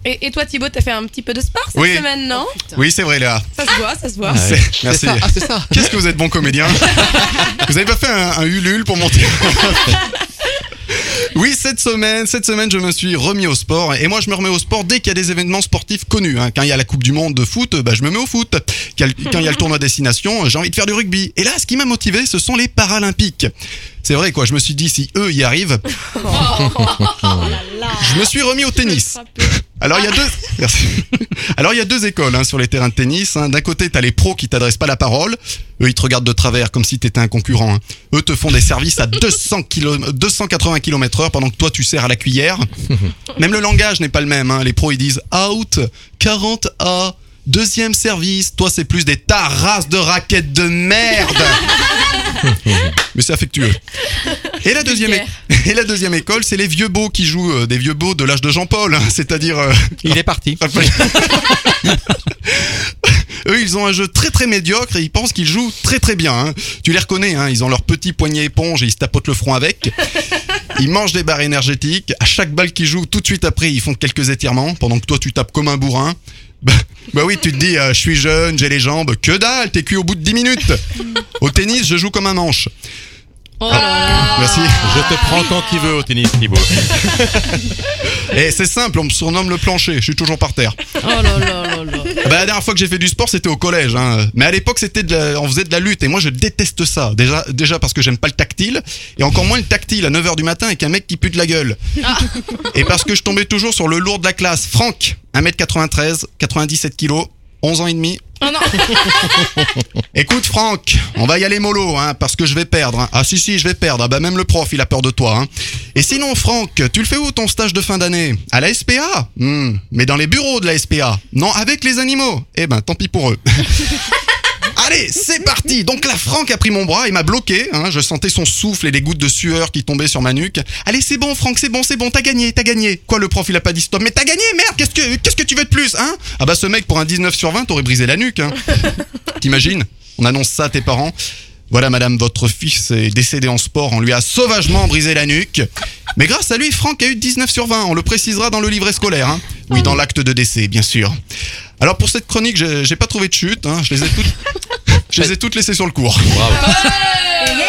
Et toi Thibaut, t'as fait un petit peu de sport cette semaine, non? Oui, c'est vrai Léa. Ça se voit. Merci. C'est ça. Qu'est-ce que vous êtes bon comédien. Vous avez pas fait un ulule pour monter? Oui, cette semaine, je me suis remis au sport. Et moi, je me remets au sport dès qu'il y a des événements sportifs connus. Quand il y a la Coupe du Monde de foot, je me mets au foot. Quand il y a le tournoi destination, j'ai envie de faire du rugby. Et là, ce qui m'a motivé, ce sont les Paralympiques. C'est vrai, quoi. Je me suis dit, si eux y arrivent, je me suis remis au tennis. Alors, il y a deux écoles sur les terrains de tennis. D'un côté, t'as les pros qui t'adressent pas la parole. Eux, ils te regardent de travers comme si t'étais un concurrent. Eux te font des services à 280 km/h pendant que toi, tu sers à la cuillère. Même le langage n'est pas le même. Les pros, ils disent out, 40A, deuxième service. Toi, c'est plus des tarasses de raquettes de merde. Mais c'est affectueux. Et la deuxième école, c'est les vieux beaux qui jouent, des vieux beaux de l'âge de Jean-Paul, c'est-à-dire... Il est parti. Eux, ils ont un jeu très très médiocre et ils pensent qu'ils jouent très très bien. Tu les reconnais, ils ont leur petit poignet éponge et ils se tapotent le front avec. Ils mangent des barres énergétiques. À chaque balle qu'ils jouent, tout de suite après, ils font quelques étirements pendant que toi, tu tapes comme un bourrin. Bah oui, tu te dis, je suis jeune, j'ai les jambes. Que dalle, t'es cuit au bout de 10 minutes. Au tennis, je joue comme un manche. Oh là là. Merci. Je te prends quand tu veux au tennis, Thibaut. Et c'est simple, on me surnomme le plancher, je suis toujours par terre. Oh là là là là. La dernière fois que j'ai fait du sport, c'était au collège. Mais à l'époque, on faisait de la lutte. Et moi, je déteste ça. Déjà parce que j'aime pas le tactile. Et encore moins le tactile à 9h du matin avec un mec qui pue de la gueule. Et parce que je tombais toujours sur le lourd de la classe. Franck, 1m93, 97 kilos, 11 ans et demi. Oh non. Écoute Franck, on va y aller mollo, parce que je vais perdre. Ah si, je vais perdre. Même le prof, il a peur de toi. Et sinon Franck, tu le fais où ton stage de fin d'année? À la SPA? Mais dans les bureaux de la SPA. Non, avec les animaux. Tant pis pour eux. Allez, c'est parti. Donc là, Franck a pris mon bras et m'a bloqué. Je sentais son souffle et les gouttes de sueur qui tombaient sur ma nuque. Allez, c'est bon, Franck, c'est bon, t'as gagné. Quoi, le prof, il a pas dit stop. Mais t'as gagné, merde. Qu'est-ce que tu veux de plus, ce mec, pour un 19 sur 20, t'aurais brisé la nuque, T'imagines? On annonce ça à tes parents. Voilà, madame, votre fils est décédé en sport. On lui a sauvagement brisé la nuque. Mais grâce à lui, Franck a eu 19 sur 20. On le précisera dans le livret scolaire. Oui, dans l'acte de décès, bien sûr. Alors, pour cette chronique, j'ai pas trouvé de chute. Je les ai toutes laissées sur le cours. Bravo. Yeah.